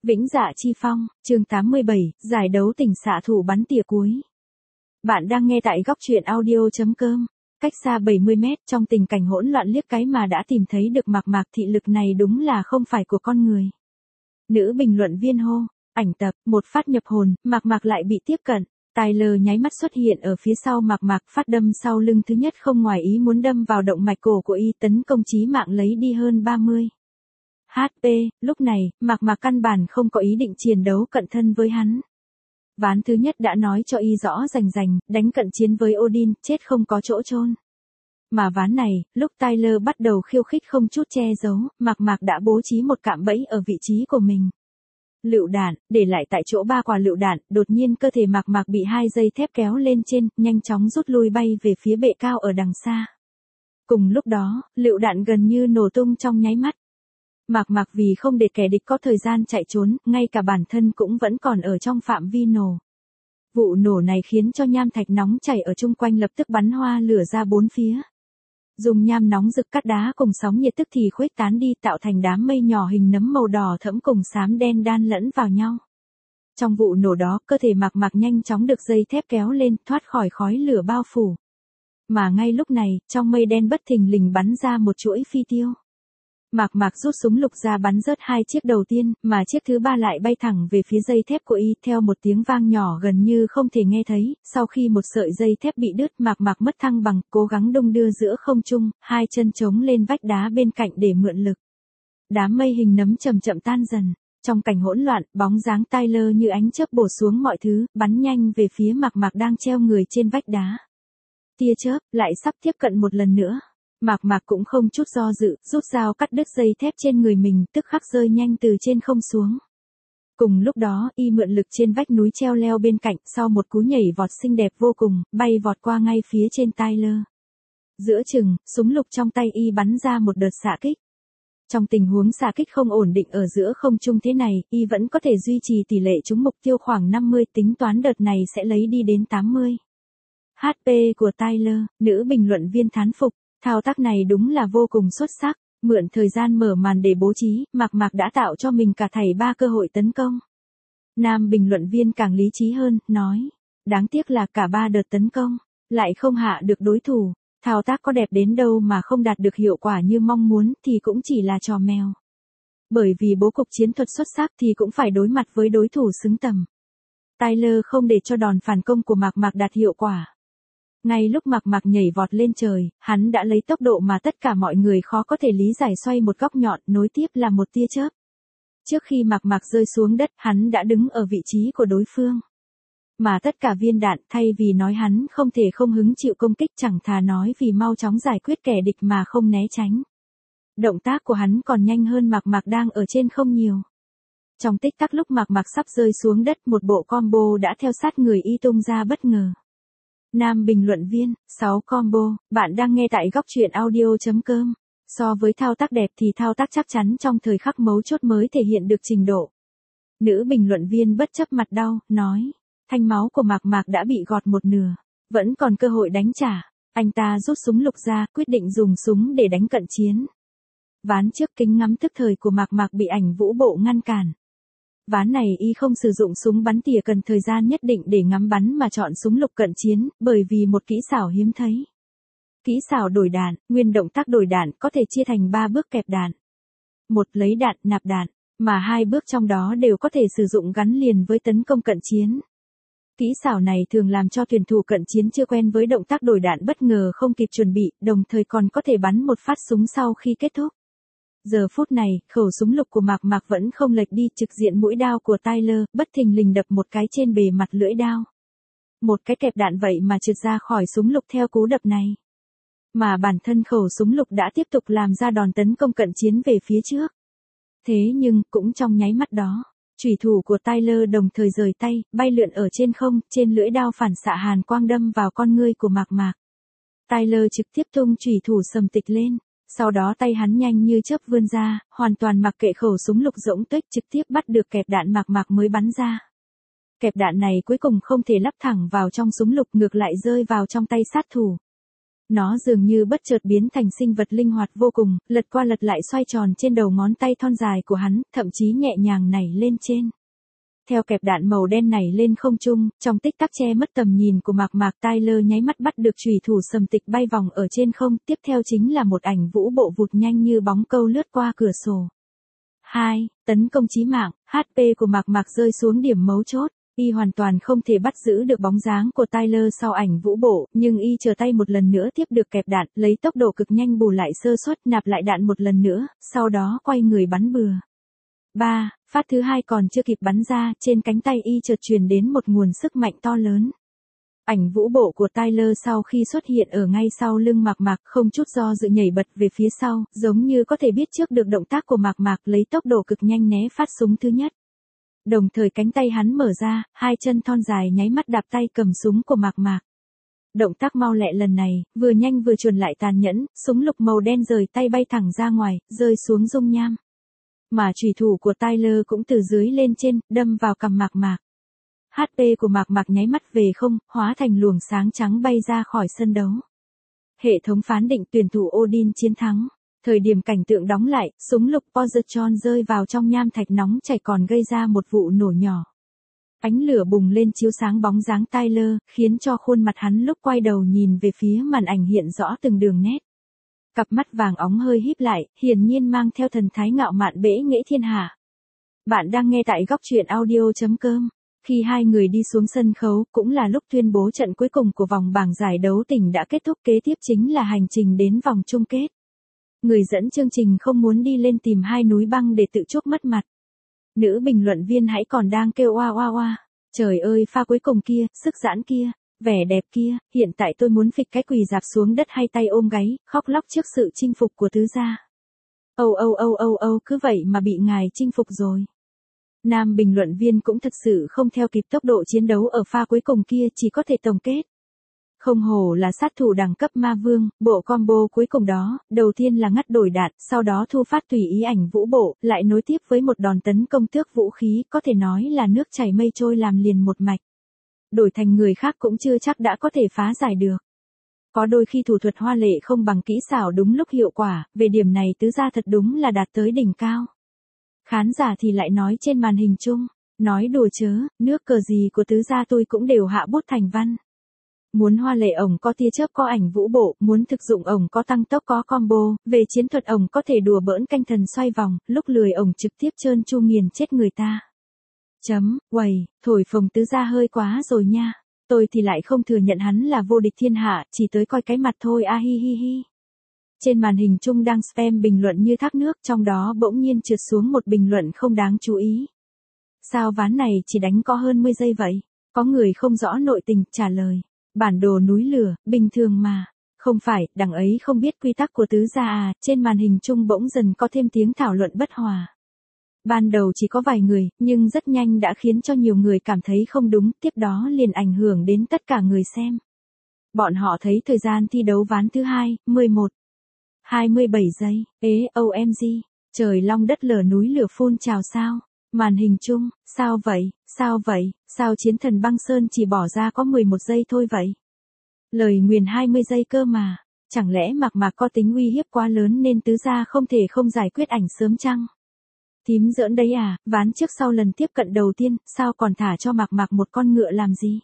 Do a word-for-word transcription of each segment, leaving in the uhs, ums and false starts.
Vĩnh Dạ Chi Phong, chương tám mươi bảy, giải đấu tỉnh xạ thủ bắn tỉa cuối. Bạn đang nghe tại góc truyện audio.com. Cách xa bảy mươi mét trong tình cảnh hỗn loạn liếc cái mà đã tìm thấy được Mạc Mạc, thị lực này đúng là không phải của con người. Nữ bình luận viên hô, ảnh tập, một phát nhập hồn, Mạc Mạc lại bị tiếp cận. Tyler nháy mắt xuất hiện ở phía sau Mạc Mạc, phát đâm sau lưng thứ nhất không ngoài ý muốn đâm vào động mạch cổ của y, tấn công chí mạng lấy đi hơn ba mươi hát pê. Lúc này, Mạc Mạc căn bản không có ý định chiến đấu cận thân với hắn. Ván thứ nhất đã nói cho y rõ rành rành, đánh cận chiến với Odin, chết không có chỗ chôn. Mà ván này, lúc Tyler bắt đầu khiêu khích không chút che giấu, Mạc Mạc đã bố trí một cạm bẫy ở vị trí của mình. Lựu đạn, để lại tại chỗ ba quả lựu đạn, đột nhiên cơ thể Mạc Mạc bị hai dây thép kéo lên trên, nhanh chóng rút lui bay về phía bệ cao ở đằng xa. Cùng lúc đó, lựu đạn gần như nổ tung trong nháy mắt. Mạc Mạc vì không để kẻ địch có thời gian chạy trốn, ngay cả bản thân cũng vẫn còn ở trong phạm vi nổ. Vụ nổ này khiến cho nham thạch nóng chảy ở chung quanh lập tức bắn hoa lửa ra bốn phía. Dùng nham nóng rực cắt đá cùng sóng nhiệt tức thì khuếch tán đi, tạo thành đám mây nhỏ hình nấm màu đỏ thẫm cùng xám đen đan lẫn vào nhau. Trong vụ nổ đó, cơ thể Mạc Mạc nhanh chóng được dây thép kéo lên, thoát khỏi khói lửa bao phủ. Mà ngay lúc này, trong mây đen bất thình lình bắn ra một chuỗi phi tiêu. Mạc Mạc rút súng lục ra bắn rớt hai chiếc đầu tiên, mà chiếc thứ ba lại bay thẳng về phía dây thép của y, theo một tiếng vang nhỏ gần như không thể nghe thấy. Sau khi một sợi dây thép bị đứt, Mạc Mạc mất thăng bằng, cố gắng đung đưa giữa không trung, hai chân chống lên vách đá bên cạnh để mượn lực. Đám mây hình nấm chậm chậm tan dần. Trong cảnh hỗn loạn, bóng dáng Tyler như ánh chớp bổ xuống mọi thứ, bắn nhanh về phía Mạc Mạc đang treo người trên vách đá. Tia chớp lại sắp tiếp cận một lần nữa. Mạc Mạc cũng không chút do dự, rút dao cắt đứt dây thép trên người mình, tức khắc rơi nhanh từ trên không xuống. Cùng lúc đó, y mượn lực trên vách núi treo leo bên cạnh, sau một cú nhảy vọt xinh đẹp vô cùng, bay vọt qua ngay phía trên Tyler. Giữa chừng, súng lục trong tay y bắn ra một đợt xạ kích. Trong tình huống xạ kích không ổn định ở giữa không trung thế này, y vẫn có thể duy trì tỷ lệ trúng mục tiêu khoảng năm mươi, tính toán đợt này sẽ lấy đi đến tám mươi hát pê của Tyler. Nữ bình luận viên thán phục. Thao tác này đúng là vô cùng xuất sắc, mượn thời gian mở màn để bố trí, Mạc Mạc đã tạo cho mình cả thảy ba cơ hội tấn công. Nam bình luận viên càng lý trí hơn, nói, đáng tiếc là cả ba đợt tấn công, lại không hạ được đối thủ, thao tác có đẹp đến đâu mà không đạt được hiệu quả như mong muốn thì cũng chỉ là trò mèo. Bởi vì bố cục chiến thuật xuất sắc thì cũng phải đối mặt với đối thủ xứng tầm. Tyler không để cho đòn phản công của Mạc Mạc đạt hiệu quả. Ngay lúc Mạc Mạc nhảy vọt lên trời, hắn đã lấy tốc độ mà tất cả mọi người khó có thể lý giải xoay một góc nhọn, nối tiếp là một tia chớp. Trước khi Mạc Mạc rơi xuống đất, hắn đã đứng ở vị trí của đối phương. Mà tất cả viên đạn, thay vì nói hắn không thể không hứng chịu công kích, chẳng thà nói vì mau chóng giải quyết kẻ địch mà không né tránh. Động tác của hắn còn nhanh hơn Mạc Mạc đang ở trên không nhiều. Trong tích tắc lúc Mạc Mạc sắp rơi xuống đất, một bộ combo đã theo sát người y tung ra bất ngờ. Nam bình luận viên, sáu combo, bạn đang nghe tại góc truyện audio.com. So với thao tác đẹp thì thao tác chắc chắn trong thời khắc mấu chốt mới thể hiện được trình độ. Nữ bình luận viên bất chấp mặt đau, nói, thanh máu của Mạc Mạc đã bị gọt một nửa, vẫn còn cơ hội đánh trả. Anh ta rút súng lục ra, quyết định dùng súng để đánh cận chiến. Ván trước kính ngắm tức thời của Mạc Mạc bị ảnh vũ bộ ngăn cản. Ván này y không sử dụng súng bắn tỉa cần thời gian nhất định để ngắm bắn mà chọn súng lục cận chiến, bởi vì một kỹ xảo hiếm thấy. Kỹ xảo đổi đạn, nguyên động tác đổi đạn có thể chia thành ba bước kẹp đạn. Một lấy đạn, nạp đạn, mà hai bước trong đó đều có thể sử dụng gắn liền với tấn công cận chiến. Kỹ xảo này thường làm cho tuyển thủ cận chiến chưa quen với động tác đổi đạn bất ngờ không kịp chuẩn bị, đồng thời còn có thể bắn một phát súng sau khi kết thúc. Giờ phút này, khẩu súng lục của Mạc Mạc vẫn không lệch đi, trực diện mũi đao của Tyler, bất thình lình đập một cái trên bề mặt lưỡi đao. Một cái kẹp đạn vậy mà trượt ra khỏi súng lục theo cú đập này. Mà bản thân khẩu súng lục đã tiếp tục làm ra đòn tấn công cận chiến về phía trước. Thế nhưng, cũng trong nháy mắt đó, chủy thủ của Tyler đồng thời rời tay, bay lượn ở trên không, trên lưỡi đao phản xạ hàn quang đâm vào con ngươi của Mạc Mạc. Tyler trực tiếp tung chủy thủ sầm tịch lên. Sau đó tay hắn nhanh như chớp vươn ra, hoàn toàn mặc kệ khẩu súng lục rỗng tuếch, trực tiếp bắt được kẹp đạn Mạc Mạc mới bắn ra. Kẹp đạn này cuối cùng không thể lắp thẳng vào trong súng lục, ngược lại rơi vào trong tay sát thủ. Nó dường như bất chợt biến thành sinh vật linh hoạt vô cùng, lật qua lật lại xoay tròn trên đầu ngón tay thon dài của hắn, thậm chí nhẹ nhàng nảy lên trên. Theo kẹp đạn màu đen này lên không trung, trong tích tắc che mất tầm nhìn của Mạc Mạc, Tyler nháy mắt bắt được chùy thủ sầm tịch bay vòng ở trên không, tiếp theo chính là một ảnh vũ bộ vụt nhanh như bóng câu lướt qua cửa sổ. hai. Tấn công chí mạng, hát pê của Mạc Mạc rơi xuống điểm mấu chốt. Y hoàn toàn không thể bắt giữ được bóng dáng của Tyler sau ảnh vũ bộ, nhưng Y chờ tay một lần nữa tiếp được kẹp đạn, lấy tốc độ cực nhanh bù lại sơ suất, nạp lại đạn một lần nữa, sau đó quay người bắn bừa. ba. Phát thứ hai còn chưa kịp bắn ra, trên cánh tay Y chợt truyền đến một nguồn sức mạnh to lớn. Ảnh vũ bộ của Tyler sau khi xuất hiện ở ngay sau lưng Mạc Mạc, không chút do dự nhảy bật về phía sau, giống như có thể biết trước được động tác của Mạc Mạc, lấy tốc độ cực nhanh né phát súng thứ nhất. Đồng thời cánh tay hắn mở ra, hai chân thon dài nháy mắt đạp tay cầm súng của Mạc Mạc. Động tác mau lẹ lần này, vừa nhanh vừa chuẩn lại tàn nhẫn, súng lục màu đen rời tay bay thẳng ra ngoài, rơi xuống dung nham. Mà chùy thủ của Tyler cũng từ dưới lên trên, đâm vào cằm Mạc Mạc. hát pê của Mạc Mạc nháy mắt về không, hóa thành luồng sáng trắng bay ra khỏi sân đấu. Hệ thống phán định tuyển thủ Odin chiến thắng. Thời điểm cảnh tượng đóng lại, súng lục Positron rơi vào trong nham thạch nóng chảy còn gây ra một vụ nổ nhỏ. Ánh lửa bùng lên chiếu sáng bóng dáng Tyler, khiến cho khuôn mặt hắn lúc quay đầu nhìn về phía màn ảnh hiện rõ từng đường nét. Cặp mắt vàng óng hơi híp lại, hiển nhiên mang theo thần thái ngạo mạn bẽ nghệ thiên hạ. Bạn đang nghe tại góc truyện audio chấm com. Khi hai người đi xuống sân khấu, cũng là lúc tuyên bố trận cuối cùng của vòng bảng giải đấu tỉnh đã kết thúc, kế tiếp chính là hành trình đến vòng chung kết. Người dẫn chương trình không muốn đi lên tìm hai núi băng để tự chuốc mất mặt. Nữ bình luận viên hãy còn đang kêu oa oa oa. Trời ơi, pha cuối cùng kia, sức giãn kia, vẻ đẹp kia, hiện tại tôi muốn phịch cái quỳ dạp xuống đất hai tay ôm gáy, khóc lóc trước sự chinh phục của tứ gia. Âu âu âu âu âu, cứ vậy mà bị ngài chinh phục rồi. Nam bình luận viên cũng thật sự không theo kịp tốc độ chiến đấu ở pha cuối cùng kia, chỉ có thể tổng kết. Không hổ là sát thủ đẳng cấp ma vương, bộ combo cuối cùng đó, đầu tiên là ngắt đổi đạn, sau đó thu phát tùy ý ảnh vũ bộ, lại nối tiếp với một đòn tấn công tước vũ khí, có thể nói là nước chảy mây trôi làm liền một mạch. Đổi thành người khác cũng chưa chắc đã có thể phá giải được. Có đôi khi thủ thuật hoa lệ không bằng kỹ xảo đúng lúc hiệu quả, về điểm này tứ gia thật đúng là đạt tới đỉnh cao. Khán giả thì lại nói trên màn hình chung, nói đùa chớ, nước cờ gì của tứ gia tôi cũng đều hạ bút thành văn. Muốn hoa lệ ổng có tia chớp có ảnh vũ bộ, muốn thực dụng ổng có tăng tốc có combo, về chiến thuật ổng có thể đùa bỡn canh thần xoay vòng, lúc lười ổng trực tiếp trơn tru nghiền chết người ta. Chấm, quầy, thổi phồng tứ gia hơi quá rồi nha. Tôi thì lại không thừa nhận hắn là vô địch thiên hạ, chỉ tới coi cái mặt thôi a hi hi hi. Trên màn hình chung đang spam bình luận như thác nước, trong đó bỗng nhiên trượt xuống một bình luận không đáng chú ý. Sao ván này chỉ đánh có hơn mười giây vậy? Có người không rõ nội tình, trả lời. Bản đồ núi lửa, bình thường mà. Không phải, đằng ấy không biết quy tắc của tứ gia à, trên màn hình chung bỗng dần có thêm tiếng thảo luận bất hòa. Ban đầu chỉ có vài người, nhưng rất nhanh đã khiến cho nhiều người cảm thấy không đúng, tiếp đó liền ảnh hưởng đến tất cả người xem. Bọn họ thấy thời gian thi đấu ván thứ hai, mười một, hai mươi bảy giây, ế, o em giê, trời long đất lở núi lửa phun trào sao? Màn hình chung, sao vậy, sao vậy, sao chiến thần băng sơn chỉ bỏ ra có mười một giây thôi vậy? Lời nguyền hai mươi giây cơ mà, chẳng lẽ Mạc Mạc có tính uy hiếp quá lớn nên tứ gia không thể không giải quyết ảnh sớm chăng? Thím giỡn đấy à, ván trước sau lần tiếp cận đầu tiên, sao còn thả cho Mạc Mạc một con ngựa làm gì?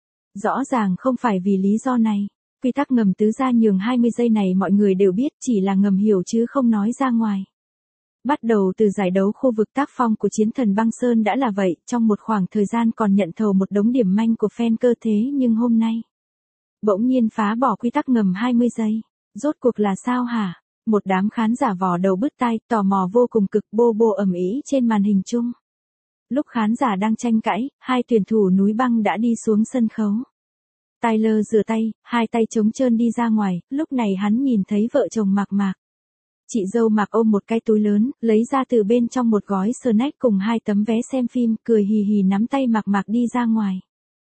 Rõ ràng không phải vì lý do này. Quy tắc ngầm tứ gia nhường hai mươi giây này mọi người đều biết, chỉ là ngầm hiểu chứ không nói ra ngoài. Bắt đầu từ giải đấu khu vực tác phong của chiến thần băng sơn đã là vậy, trong một khoảng thời gian còn nhận thầu một đống điểm manh của fan cơ thế nhưng hôm nay bỗng nhiên phá bỏ quy tắc ngầm hai mươi giây. Rốt cuộc là sao hả? Một đám khán giả vò đầu bứt tai, tò mò vô cùng cực bô bô ầm ĩ trên màn hình chung. Lúc khán giả đang tranh cãi, hai tuyển thủ núi băng đã đi xuống sân khấu. Tyler rửa tay, hai tay trống trơn đi ra ngoài, lúc này hắn nhìn thấy vợ chồng Mạc Mạc. Chị dâu Mạc ôm một cái túi lớn, lấy ra từ bên trong một gói snack cùng hai tấm vé xem phim, cười hì hì nắm tay Mạc Mạc đi ra ngoài.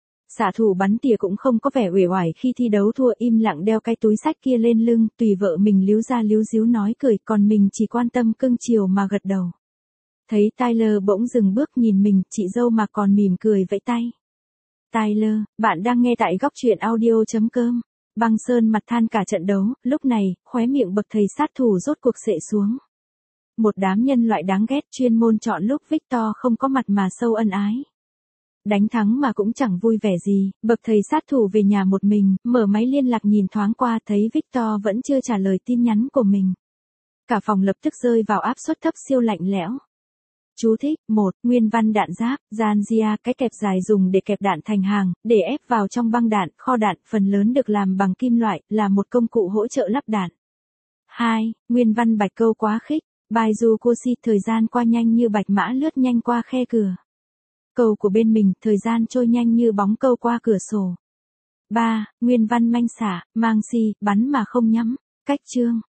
Xạ thủ bắn tỉa cũng không có vẻ uể oải khi thi đấu thua, im lặng đeo cái túi sách kia lên lưng, tùy vợ mình líu ra líu díu nói cười, còn mình chỉ quan tâm cưng chiều mà gật đầu. Thấy Tyler bỗng dừng bước nhìn mình, chị dâu Mạc còn mỉm cười vẫy tay. Tyler, bạn đang nghe tại góc truyện audio chấm com. Băng Sơn mặt than cả trận đấu, lúc này, khóe miệng bậc thầy sát thủ rốt cuộc xệ xuống. Một đám nhân loại đáng ghét chuyên môn chọn lúc Victor không có mặt mà sâu ân ái. Đánh thắng mà cũng chẳng vui vẻ gì, bậc thầy sát thủ về nhà một mình, mở máy liên lạc nhìn thoáng qua thấy Victor vẫn chưa trả lời tin nhắn của mình. Cả phòng lập tức rơi vào áp suất thấp siêu lạnh lẽo. Chú thích, một Nguyên văn đạn giáp, Zanzia, cái kẹp dài dùng để kẹp đạn thành hàng, để ép vào trong băng đạn, kho đạn, phần lớn được làm bằng kim loại, là một công cụ hỗ trợ lắp đạn. hai Nguyên văn bạch câu quá khích, Baidu Koshi, thời gian qua nhanh như bạch mã lướt nhanh qua khe cửa. Câu của bên mình, thời gian trôi nhanh như bóng câu qua cửa sổ. ba Nguyên văn manh xả, mang si, bắn mà không nhắm, cách chương.